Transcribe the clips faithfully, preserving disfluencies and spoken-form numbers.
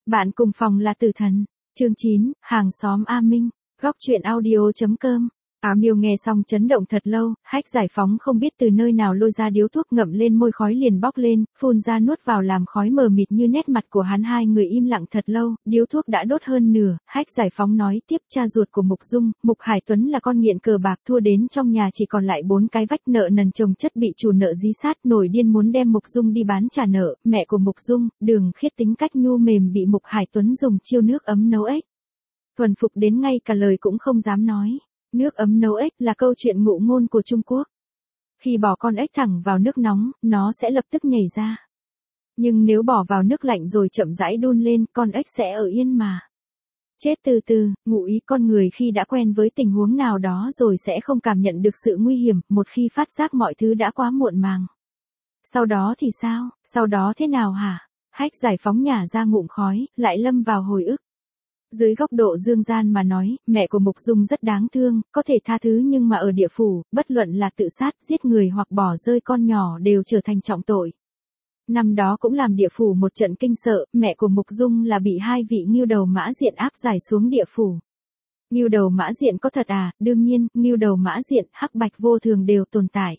Bạn cùng phòng là tử thần. Chương chín, hàng xóm A Minh. Góc truyện audio chấm com. Á Miêu nghe xong chấn động thật lâu, Hách Giải Phóng không biết từ nơi nào lôi ra điếu thuốc ngậm lên môi khói liền bóc lên, phun ra nuốt vào làm khói mờ mịt như nét mặt của hắn. Hai người im lặng thật lâu, điếu thuốc đã đốt hơn nửa, Hách Giải Phóng nói tiếp cha ruột của Mục Dung, Mục Hải Tuấn là con nghiện cờ bạc thua đến trong nhà chỉ còn lại bốn cái vách nợ nần chồng chất bị chủ nợ dí sát nổi điên muốn đem Mục Dung đi bán trả nợ, mẹ của Mục Dung, Đường Khiết tính cách nhu mềm bị Mục Hải Tuấn dùng chiêu nước ấm nấu ếch. Thuần phục đến ngay cả lời cũng không dám nói. Nước ấm nấu ếch là câu chuyện ngụ ngôn của Trung Quốc. Khi bỏ con ếch thẳng vào nước nóng, nó sẽ lập tức nhảy ra. Nhưng nếu bỏ vào nước lạnh rồi chậm rãi đun lên, con ếch sẽ ở yên mà. Chết từ từ, ngụ ý con người khi đã quen với tình huống nào đó rồi sẽ không cảm nhận được sự nguy hiểm, một khi phát giác mọi thứ đã quá muộn màng. Sau đó thì sao, sau đó thế nào hả? Hách Giải Phóng nhả ra ngụm khói, lại lâm vào hồi ức. Dưới góc độ dương gian mà nói, mẹ của Mục Dung rất đáng thương, có thể tha thứ nhưng mà ở địa phủ, bất luận là tự sát, giết người hoặc bỏ rơi con nhỏ đều trở thành trọng tội. Năm đó cũng làm địa phủ một trận kinh sợ, mẹ của Mục Dung là bị hai vị Ngưu Đầu Mã Diện áp giải xuống địa phủ. Ngưu Đầu Mã Diện có thật à? Đương nhiên, Ngưu Đầu Mã Diện, Hắc Bạch Vô Thường đều tồn tại.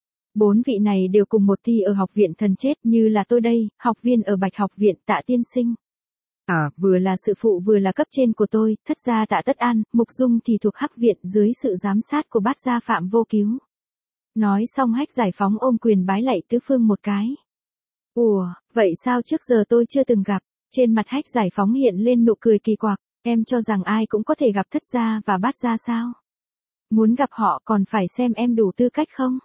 Bốn vị này đều cùng một thi ở học viện thần chết như là tôi đây, học viên ở Bạch học viện Tạ tiên sinh. À, vừa là sự phụ vừa là cấp trên của tôi, thất gia Tạ Tất An, Mục Dung thì thuộc Hắc viện dưới sự giám sát của bát gia Phạm Vô Cứu. Nói xong Hách Giải Phóng ôm quyền bái lạy tứ phương một cái. Ủa, vậy sao trước giờ tôi chưa từng gặp? Trên mặt Hách Giải Phóng hiện lên nụ cười kỳ quặc, em cho rằng ai cũng có thể gặp thất gia và bát gia sao? Muốn gặp họ còn phải xem em đủ tư cách không?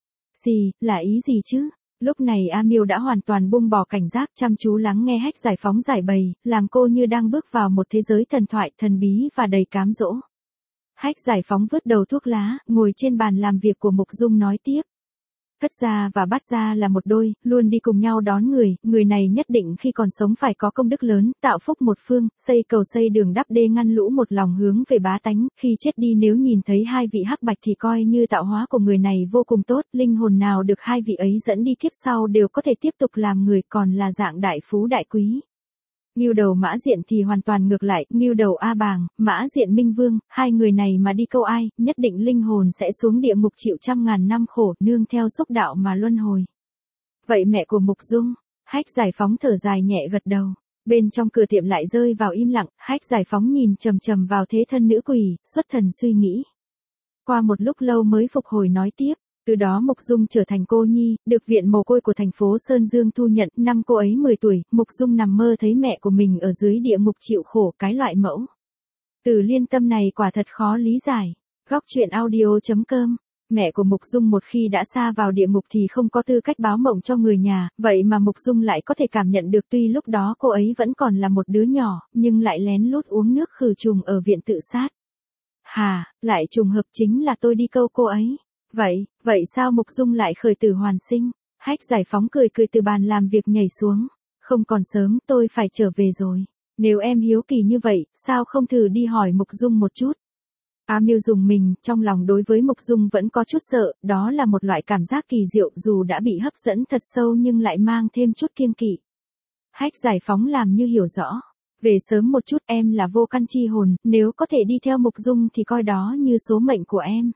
Gì, là ý gì chứ? Lúc này A Miêu đã hoàn toàn buông bỏ cảnh giác chăm chú lắng nghe Hách Giải Phóng giải bày, làm cô như đang bước vào một thế giới thần thoại thần bí và đầy cám dỗ. Hách Giải Phóng vứt đầu thuốc lá, ngồi trên bàn làm việc của Mục Dung nói tiếp. Thất gia và bát gia là một đôi, luôn đi cùng nhau đón người, người này nhất định khi còn sống phải có công đức lớn, tạo phúc một phương, xây cầu xây đường đắp đê ngăn lũ một lòng hướng về bá tánh, khi chết đi nếu nhìn thấy hai vị hắc bạch thì coi như tạo hóa của người này vô cùng tốt, linh hồn nào được hai vị ấy dẫn đi kiếp sau đều có thể tiếp tục làm người còn là dạng đại phú đại quý. Ngưu Đầu Mã Diện thì hoàn toàn ngược lại, Ngưu Đầu A Bàng, Mã Diện Minh Vương, hai người này mà đi câu ai, nhất định linh hồn sẽ xuống địa ngục chịu trăm ngàn năm khổ, nương theo xúc đạo mà luân hồi. Vậy mẹ của Mục Dung, Hách Giải Phóng thở dài nhẹ gật đầu. Bên trong cửa tiệm lại rơi vào im lặng, Hách Giải Phóng nhìn trầm trầm vào thế thân nữ quỷ, xuất thần suy nghĩ. Qua một lúc lâu mới phục hồi nói tiếp. Từ đó Mục Dung trở thành cô nhi, được viện mồ côi của thành phố Sơn Dương thu nhận, năm cô ấy mười tuổi, Mục Dung nằm mơ thấy mẹ của mình ở dưới địa ngục chịu khổ, cái loại mẫu. Từ liên tâm này quả thật khó lý giải. Góc truyện audio chấm com. Mẹ của Mục Dung một khi đã sa vào địa ngục thì không có tư cách báo mộng cho người nhà, vậy mà Mục Dung lại có thể cảm nhận được tuy lúc đó cô ấy vẫn còn là một đứa nhỏ, nhưng lại lén lút uống nước khử trùng ở viện tự sát. Hà, lại trùng hợp chính là tôi đi câu cô ấy. Vậy, vậy sao Mục Dung lại khởi tử hoàn sinh? Hách Giải Phóng cười cười từ bàn làm việc nhảy xuống. Không còn sớm, tôi phải trở về rồi. Nếu em hiếu kỳ như vậy, sao không thử đi hỏi Mục Dung một chút? A Miêu dùng mình, trong lòng đối với Mục Dung vẫn có chút sợ, đó là một loại cảm giác kỳ diệu dù đã bị hấp dẫn thật sâu nhưng lại mang thêm chút kiêng kỵ. Hách Giải Phóng làm như hiểu rõ. Về sớm một chút, em là vô căn chi hồn, nếu có thể đi theo Mục Dung thì coi đó như số mệnh của em.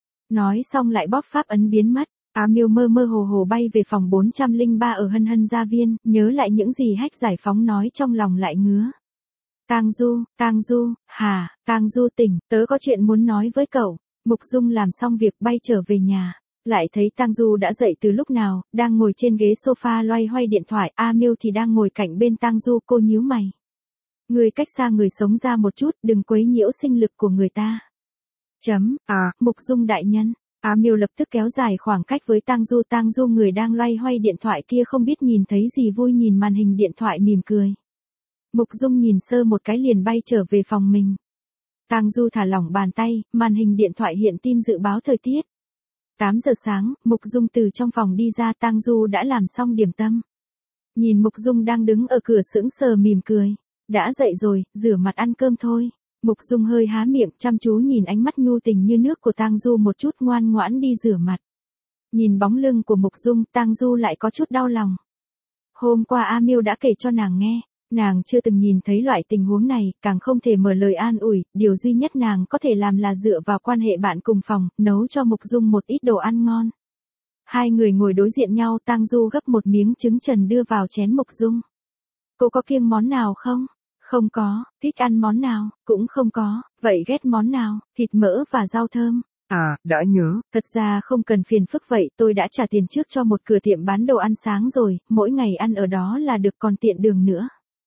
Nói xong lại bóp pháp ấn biến mất. A Miêu mơ mơ hồ hồ bay về phòng bốn trăm lẻ ba ở Hân Hân Gia Viên, nhớ lại những gì Hách Giải Phóng nói trong lòng lại ngứa. Tang Du, Tang Du, hà, Tang Du tỉnh, tớ có chuyện muốn nói với cậu. Mục Dung làm xong việc bay trở về nhà, lại thấy Tang Du đã dậy từ lúc nào, đang ngồi trên ghế sofa loay hoay điện thoại, A Miêu thì đang ngồi cạnh bên Tang Du, cô nhíu mày. Người cách xa người sống ra một chút, đừng quấy nhiễu sinh lực của người ta. Chấm, à, Mục Dung đại nhân. A Miêu lập tức kéo dài khoảng cách với Tang Du. Tang Du người đang loay hoay điện thoại kia không biết nhìn thấy gì vui nhìn màn hình điện thoại mỉm cười. Mục Dung nhìn sơ một cái liền bay trở về phòng mình. Tang Du thả lỏng bàn tay, màn hình điện thoại hiện tin dự báo thời tiết. tám giờ sáng, Mục Dung từ trong phòng đi ra, Tang Du đã làm xong điểm tâm. Nhìn Mục Dung đang đứng ở cửa sững sờ mỉm cười. Đã dậy rồi, rửa mặt ăn cơm thôi. Mục Dung hơi há miệng chăm chú nhìn ánh mắt nhu tình như nước của Tang Du một chút ngoan ngoãn đi rửa mặt. Nhìn bóng lưng của Mục Dung, Tang Du lại có chút đau lòng. Hôm qua A Miêu đã kể cho nàng nghe, Nàng chưa từng nhìn thấy loại tình huống này, càng không thể mở lời an ủi, điều duy nhất nàng có thể làm là dựa vào quan hệ bạn cùng phòng, nấu cho Mục Dung một ít đồ ăn ngon. Hai người ngồi đối diện nhau, Tang Du gấp một miếng trứng trần đưa vào chén Mục Dung. Cô có kiêng món nào không? Không có. Thích ăn món nào? Cũng không có. Vậy ghét món nào? Thịt mỡ và rau thơm. À, đã nhớ. Thật ra không cần phiền phức vậy, tôi đã trả tiền trước cho một cửa tiệm bán đồ ăn sáng rồi, mỗi ngày ăn ở đó là được, còn tiện đường nữa.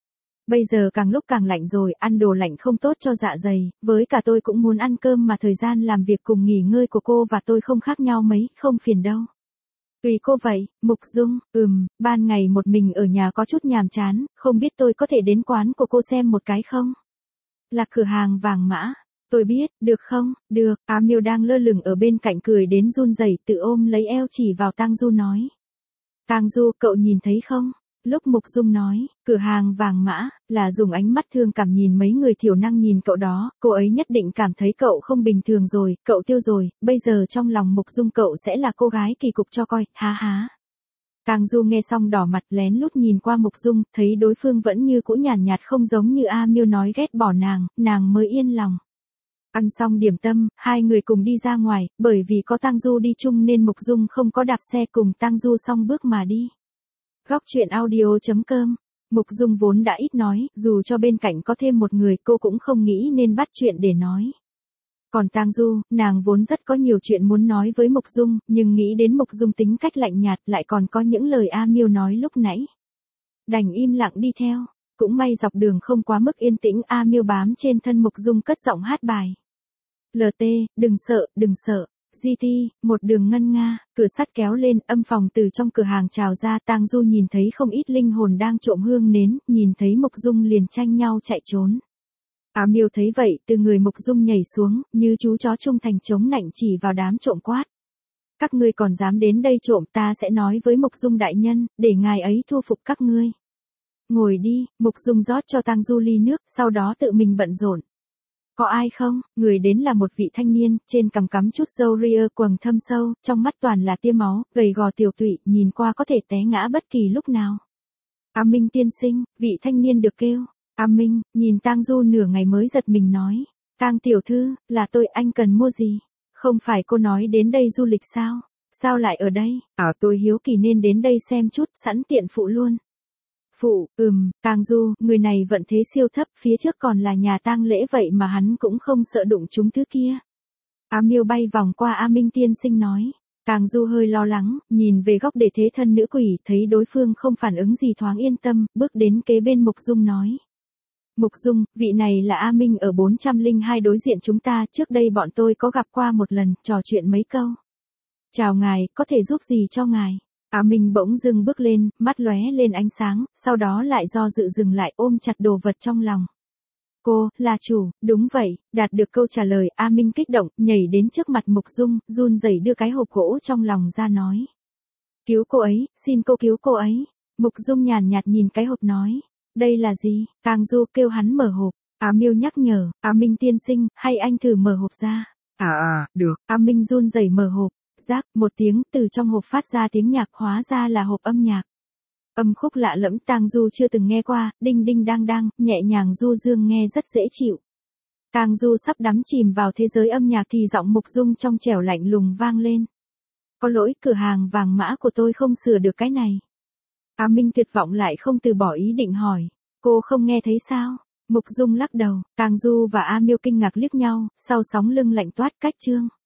Bây giờ càng lúc càng lạnh rồi, ăn đồ lạnh không tốt cho dạ dày, với cả tôi cũng muốn ăn cơm mà thời gian làm việc cùng nghỉ ngơi của cô và tôi không khác nhau mấy, không phiền đâu. Tùy cô vậy. Mục Dung, ừm, ban ngày một mình ở nhà có chút nhàm chán, không biết tôi có thể đến quán của cô xem một cái không? Là cửa hàng vàng mã. Tôi biết, được không? Được. Á Miêu đang lơ lửng ở bên cạnh cười đến run rẩy, tự ôm lấy eo chỉ vào Tang Du nói. Tang Du, cậu nhìn thấy không? Lúc Mục Dung nói, cửa hàng vàng mã, là dùng ánh mắt thương cảm nhìn mấy người thiểu năng nhìn cậu đó, cô ấy nhất định cảm thấy cậu không bình thường rồi, cậu tiêu rồi, bây giờ trong lòng Mục Dung cậu sẽ là cô gái kỳ cục cho coi, há há. Tang Du nghe xong đỏ mặt lén lút nhìn qua Mục Dung, thấy đối phương vẫn như cũ nhàn nhạt không giống như A Miêu nói ghét bỏ nàng, nàng mới yên lòng. Ăn xong điểm tâm, hai người cùng đi ra ngoài, bởi vì có Tang Du đi chung nên Mục Dung không có đạp xe cùng Tang Du song bước mà đi. Góc truyện audio chấm com. Mục Dung vốn đã ít nói, dù cho bên cạnh có thêm một người cô cũng không nghĩ nên bắt chuyện để nói. Còn Tang Du, nàng vốn rất có nhiều chuyện muốn nói với Mục Dung, nhưng nghĩ đến Mục Dung tính cách lạnh nhạt lại còn có những lời A Miêu nói lúc nãy. Đành im lặng đi theo, cũng may dọc đường không quá mức yên tĩnh, A Miêu bám trên thân Mục Dung cất giọng hát bài. lờ tê, đừng sợ, đừng sợ. giê tê, một đường ngân nga, cửa sắt kéo lên, âm phòng từ trong cửa hàng trào ra, Tang Du nhìn thấy không ít linh hồn đang trộm hương nến, nhìn thấy Mục Dung liền tranh nhau chạy trốn. Á Miêu thấy vậy, từ người Mục Dung nhảy xuống, như chú chó trung thành chống nạnh chỉ vào đám trộm quát. Các ngươi còn dám đến đây trộm, ta sẽ nói với Mục Dung đại nhân, để ngài ấy thu phục các ngươi. Ngồi đi, Mục Dung rót cho Tang Du ly nước, sau đó tự mình bận rộn. Có ai không? Người đến là một vị thanh niên, trên cằm cắm chút râu ria quầng thâm sâu, trong mắt toàn là tia máu, gầy gò tiểu tụy, nhìn qua có thể té ngã bất kỳ lúc nào. A Minh tiên sinh, vị thanh niên được kêu. A Minh, nhìn Tang Du nửa ngày mới giật mình nói. Tang tiểu thư, là tôi, anh cần mua gì? Không phải cô nói đến đây du lịch sao? Sao lại ở đây? À, tôi hiếu kỳ nên đến đây xem chút, sẵn tiện phụ luôn. Phụ, ừm, Tang Du, người này vận thế siêu thấp, phía trước còn là nhà tang lễ vậy mà hắn cũng không sợ đụng chúng thứ kia. Á Miêu bay vòng qua A Minh tiên sinh nói. Tang Du hơi lo lắng, nhìn về góc để thế thân nữ quỷ, thấy đối phương không phản ứng gì thoáng yên tâm, bước đến kế bên Mục Dung nói. Mục Dung, vị này là A Minh ở bốn trăm lẻ hai đối diện chúng ta, trước đây bọn tôi có gặp qua một lần, trò chuyện mấy câu. Chào ngài, có thể giúp gì cho ngài? Á Minh bỗng dưng bước lên, mắt lóe lên ánh sáng, sau đó lại do dự dừng lại, ôm chặt đồ vật trong lòng. Cô, là chủ, đúng vậy, đạt được câu trả lời, A Minh kích động, nhảy đến trước mặt Mục Dung, run rẩy đưa cái hộp gỗ trong lòng ra nói. Cứu cô ấy, xin cô cứu cô ấy. Mục Dung nhàn nhạt nhìn cái hộp nói. Đây là gì? Tang Du kêu hắn mở hộp. Á Miêu nhắc nhở, Á Minh tiên sinh, hay anh thử mở hộp ra. À à, được. Á Minh run rẩy mở hộp. Rác, một tiếng, từ trong hộp phát ra tiếng nhạc, hóa ra là hộp âm nhạc. Âm khúc lạ lẫm, Tang Du chưa từng nghe qua, đinh đinh đang đang, nhẹ nhàng du dương nghe rất dễ chịu. Tang Du sắp đắm chìm vào thế giới âm nhạc thì giọng Mục Dung trong trẻo lạnh lùng vang lên. Có lỗi, cửa hàng vàng mã của tôi không sửa được cái này. Á Minh tuyệt vọng lại không từ bỏ ý định hỏi. Cô không nghe thấy sao? Mục Dung lắc đầu, Tang Du và A Miêu kinh ngạc liếc nhau, sau sóng lưng lạnh toát cách chương.